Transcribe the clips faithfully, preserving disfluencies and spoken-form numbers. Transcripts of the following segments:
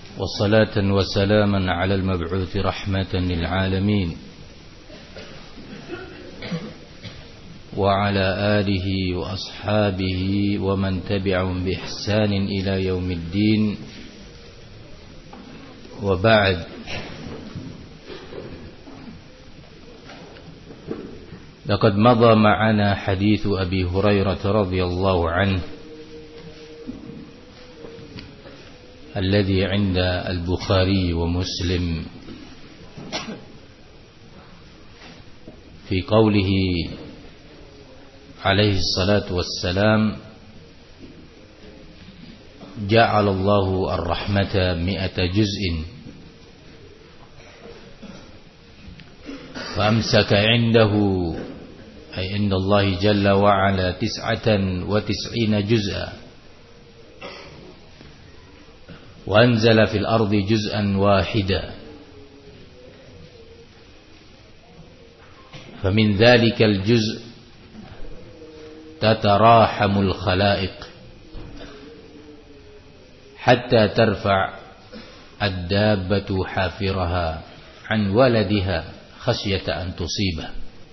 وصلاة وسلاما على المبعوث رحمة للعالمين وعلى آله وأصحابه ومن تبعهم بإحسان إلى يوم الدين. وبعد، لقد مضى معنا حديث أبي هريرة رضي الله عنه الذي عند البخاري ومسلم في قوله عليه الصلاة والسلام: جعل الله الرحمة مئة جزء فأمسك عنده، أي عند الله جل وعلا، تسعة وتسعين جزءا، وأنزل في الأرض جزءا واحدا، فمن ذلك الجزء تتراحم الخلائق حتى ترفع الدابة حافرها عن ولدها خشية أن تصيبه.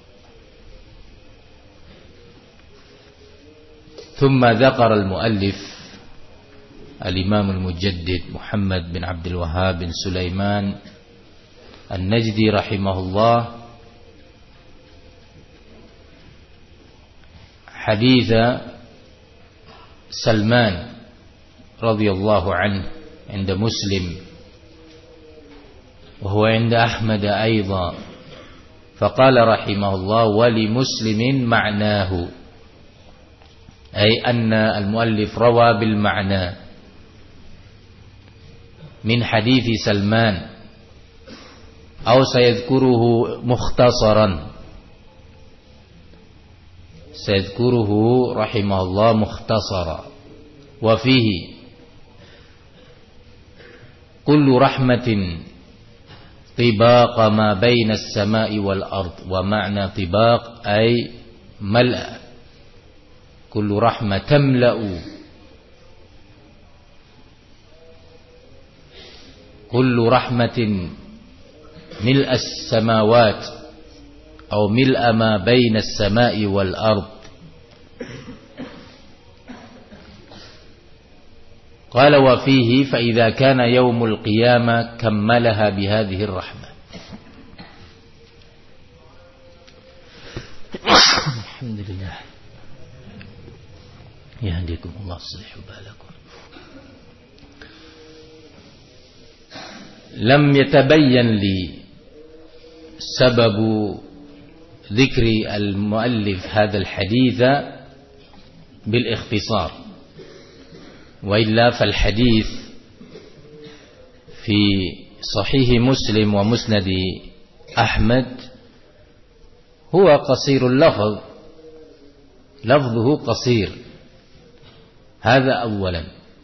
ثم ذكر المؤلف الإمام المجدد محمد بن عبد الوهاب بن سليمان النجدي رحمه الله حديث سلمان رضي الله عنه عند مسلم، وهو عند أحمد أيضا، فقال رحمه الله: ولمسلم معناه، أي أن المؤلف روى بالمعنى من حديث سلمان، أو سيذكره مختصرا، سيذكره رحمه الله مختصرا. وفيه: كل رحمة طباق ما بين السماء والأرض. ومعنى طباق أي ملأ، كل رحمة تملأ، كل رحمة ملء السماوات أو ملء ما بين السماء والأرض. قال: وفيه: فإذا كان يوم القيامة كملها بهذه الرحمة. الحمد لله، يهديكم الله يصلح بالكم. لم يتبين لي سبب ذكر المؤلف هذا الحديث بالاختصار، وإلا فالحديث في صحيح مسلم ومسند أحمد هو قصير اللفظ، لفظه قصير، هذا أولا.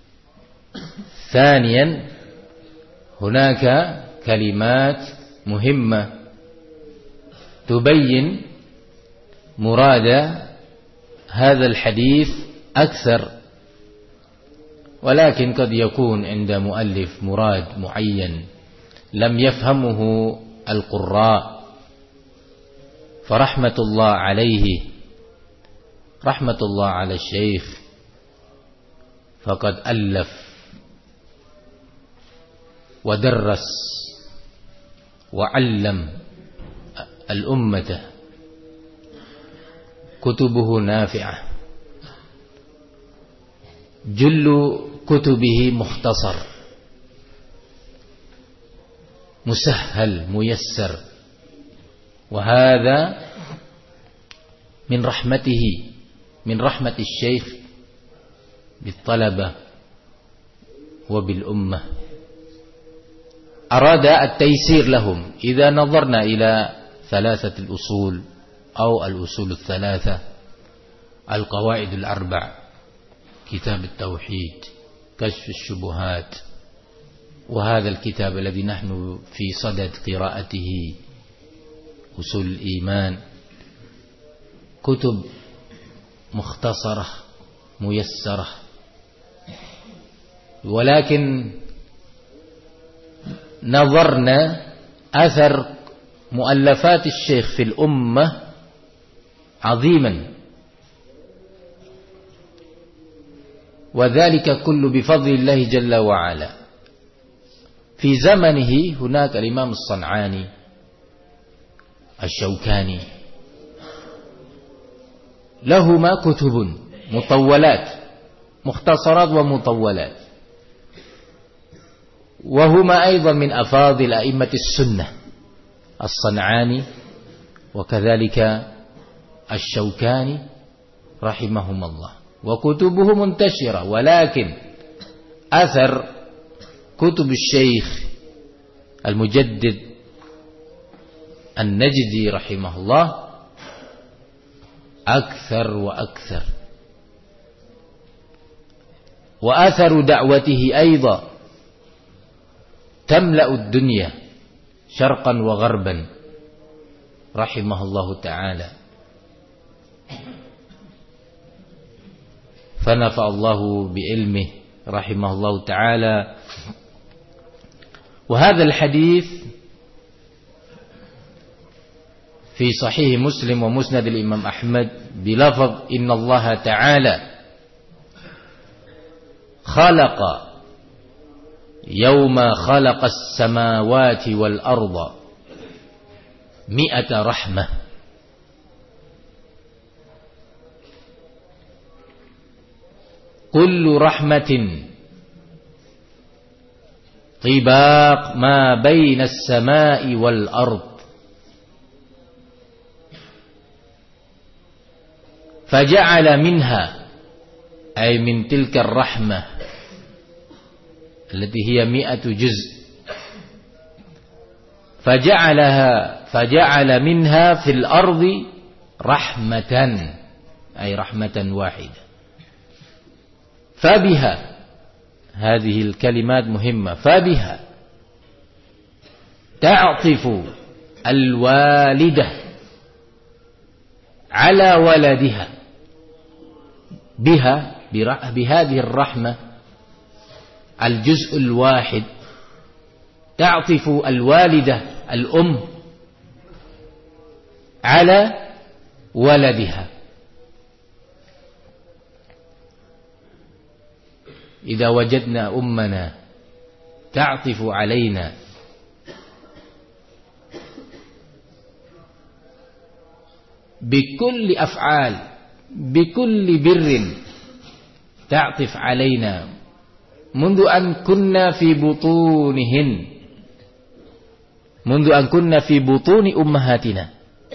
ثانيا، هناك كلمات مهمة تبين مراد هذا الحديث أكثر، ولكن قد يكون عند مؤلف مراد معين لم يفهمه القراء، فرحمة الله عليه، رحمة الله على الشيخ، فقد ألف ودرس وعلم الأمة، كتبه نافعة، جل كتبه مختصر مسهل ميسر، وهذا من رحمته، من رحمة الشيخ بالطلبة وبالأمة. أراد التيسير لهم. إذا نظرنا إلى ثلاثة الأصول أو الأصول الثلاثة، القواعد الأربع، كتاب التوحيد، كشف الشبهات، وهذا الكتاب الذي نحن في صدد قراءته، أصول الإيمان، كتب مختصرة ميسرة، ولكن نظرنا أثر مؤلفات الشيخ في الأمة عظيما، وذلك كله بفضل الله جل وعلا. في زمنه هناك الإمام الصنعاني، الشوكاني، لهما كتب مطولات، مختصرات ومطولات، وهما أيضا من أفاضل أئمة السنة، الصنعاني وكذلك الشوكاني رحمهم الله، وكتبه منتشرة. ولكن أثر كتب الشيخ المجدد النجدي رحمه الله أكثر وأكثر، وأثر دعوته أيضا تملأ الدنيا شرقا وغربا رحمه الله تعالى، فنفع الله بعلمه رحمه الله تعالى. وهذا الحديث في صحيح مسلم ومسند الإمام أحمد بلفظ إن الله تعالى خلق يوم خلق السماوات والأرض مئة رحمة، كل رحمة طباق ما بين السماء والأرض، فجعل منها أي من تلك الرحمة التي هي مئة جزء، فجعلها فجعل منها في الأرض رحمة أي رحمة واحدة. فبها، هذه الكلمات مهمة، فبها تعطف الوالدة على ولدها، بها بهذه الرحمة الجزء الواحد تعطف الوالدة الأم على ولدها. إذا وجدنا أمنا تعطف علينا بكل أفعال، بكل بر، تعطف علينا منذ أن كنا في بطونهن، منذ أن كنا في بطون أمهاتنا،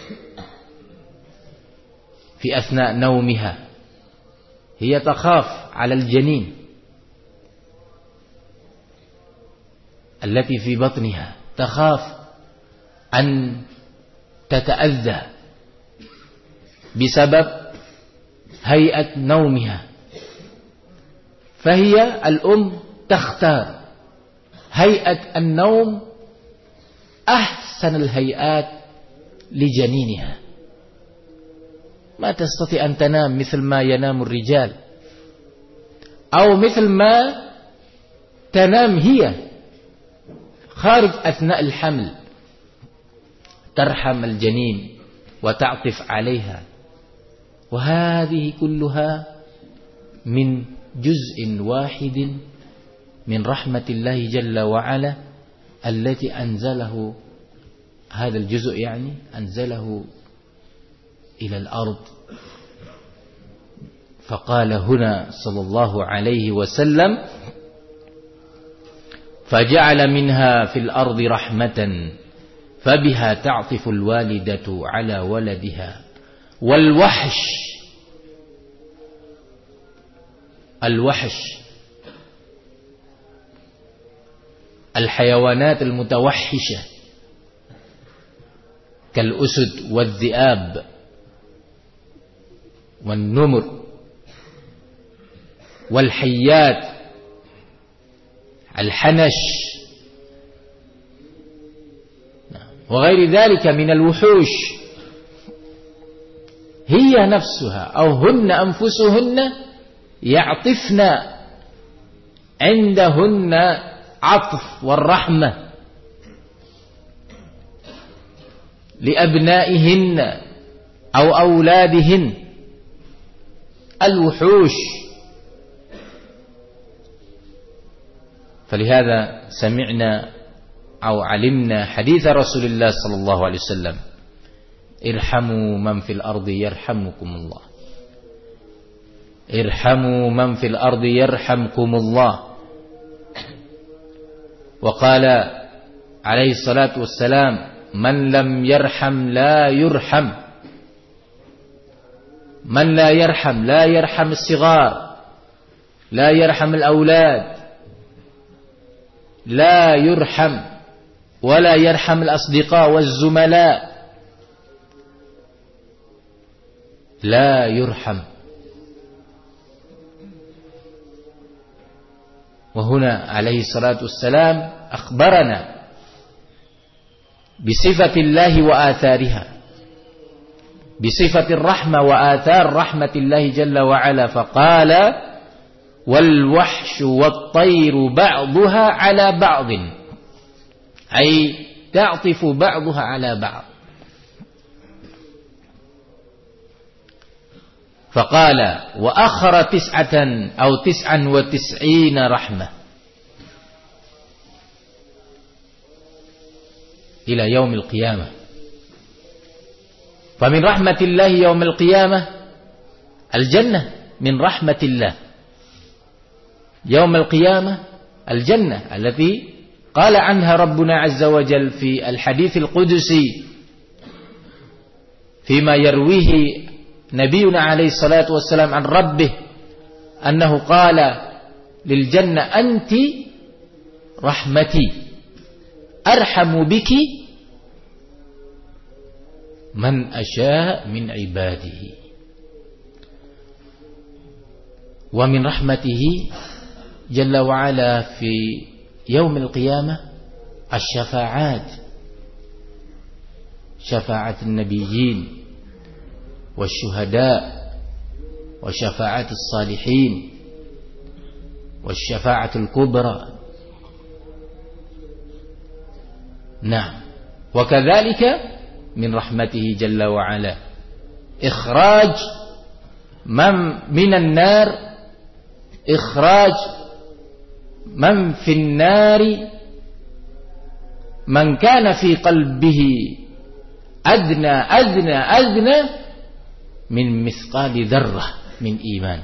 في أثناء نومها هي تخاف على الجنين التي في بطنها، تخاف أن تتأذى بسبب هيئة نومها، فهي الأم تختار هيئة النوم أحسن الهيئات لجنينها، ما تستطيع أن تنام مثل ما ينام الرجال أو مثل ما تنام هي خارج أثناء الحمل، ترحم الجنين وتعطف عليها، وهذه كلها من جزء واحد من رحمة الله جل وعلا التي أنزله، هذا الجزء يعني أنزله إلى الأرض. فقال هنا صلى الله عليه وسلم فجعل منها في الأرض رحمة فبها تعطف الوالدة على ولدها. والوحش، الوحش الحيوانات المتوحشة كالأسد والذئاب والنمر والحيات، الحنش وغير ذلك من الوحوش، هي نفسها أو هن أنفسهن يعطفن، عندهن عطف والرحمة لأبنائهن أو أولادهن الوحوش. فلهذا سمعنا أو علمنا حديث رسول الله صلى الله عليه وسلم: ارحموا من في الأرض يرحمكم الله، ارحموا من في الأرض يرحمكم الله. وقال عليه الصلاة والسلام: من لم يرحم لا يرحم. من لا يرحم لا يرحم الصغار، لا يرحم الأولاد، لا يرحم ولا يرحم الأصدقاء والزملاء، لا يرحم. وهنا عليه الصلاة والسلام أخبرنا بصفة الله وآثارها، بصفة الرحمة وآثار رحمة الله جل وعلا، فقال: والوحش والطير بعضها على بعض، أي تعطف بعضها على بعض. فقال: وأخر تسعة أو تسعا وتسعين رحمة إلى يوم القيامة. فمن رحمة الله يوم القيامة الجنة، من رحمة الله يوم القيامة الجنة التي قال عنها ربنا عز وجل في الحديث القدسي فيما يرويه نبينا عليه الصلاة والسلام عن ربه أنه قال للجنة: أنت رحمتي أرحم بك من أشاء من عباده. ومن رحمته جل وعلا في يوم القيامة الشفاعات، شفاعة النبيين والشهداء وشفاعة الصالحين والشفاعة الكبرى. نعم. وكذلك من رحمته جل وعلا إخراج من من النار، إخراج من في النار من كان في قلبه أدنى أدنى أدنى من مثقال ذرة من إيمان.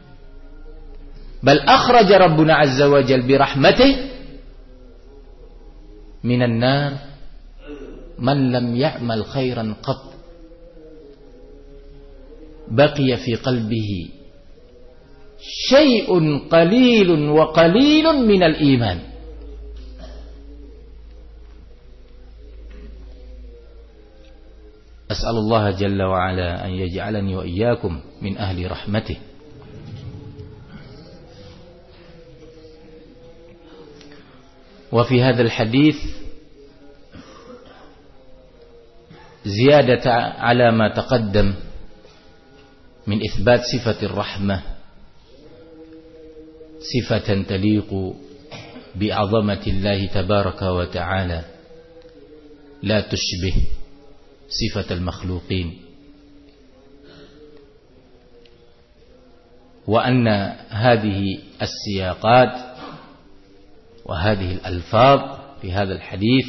بل أخرج ربنا عز وجل برحمته من النار من لم يعمل خيرا قط، بقي في قلبه شيء قليل وقليل من الإيمان. أسأل الله جل وعلا أن يجعلني وإياكم من أهل رحمته. وفي هذا الحديث زيادة على ما تقدم من إثبات صفة الرحمة، صفة تليق بعظمة الله تبارك وتعالى لا تشبه صفة المخلوقين، وأن هذه السياقات وهذه الألفاظ في هذا الحديث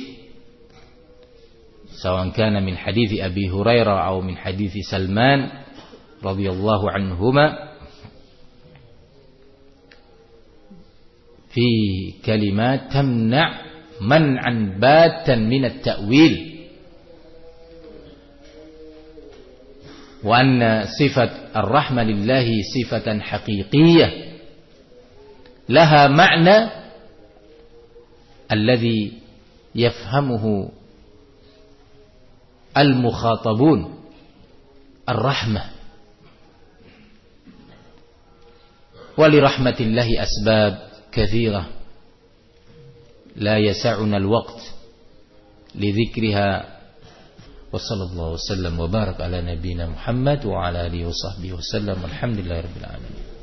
سواء كان من حديث أبي هريرة أو من حديث سلمان رضي الله عنهما في كلمات تمنع منعا باتا من التأويل، وأن صفة الرحمة لله صفة حقيقية لها معنى الذي يفهمه المخاطبون، الرحمة. ولرحمة الله أسباب كثيرة لا يسعنا الوقت لذكرها. وصلى الله وسلم وبارك على نبينا محمد وعلى آله وصحبه وسلم، والحمد لله رب العالمين.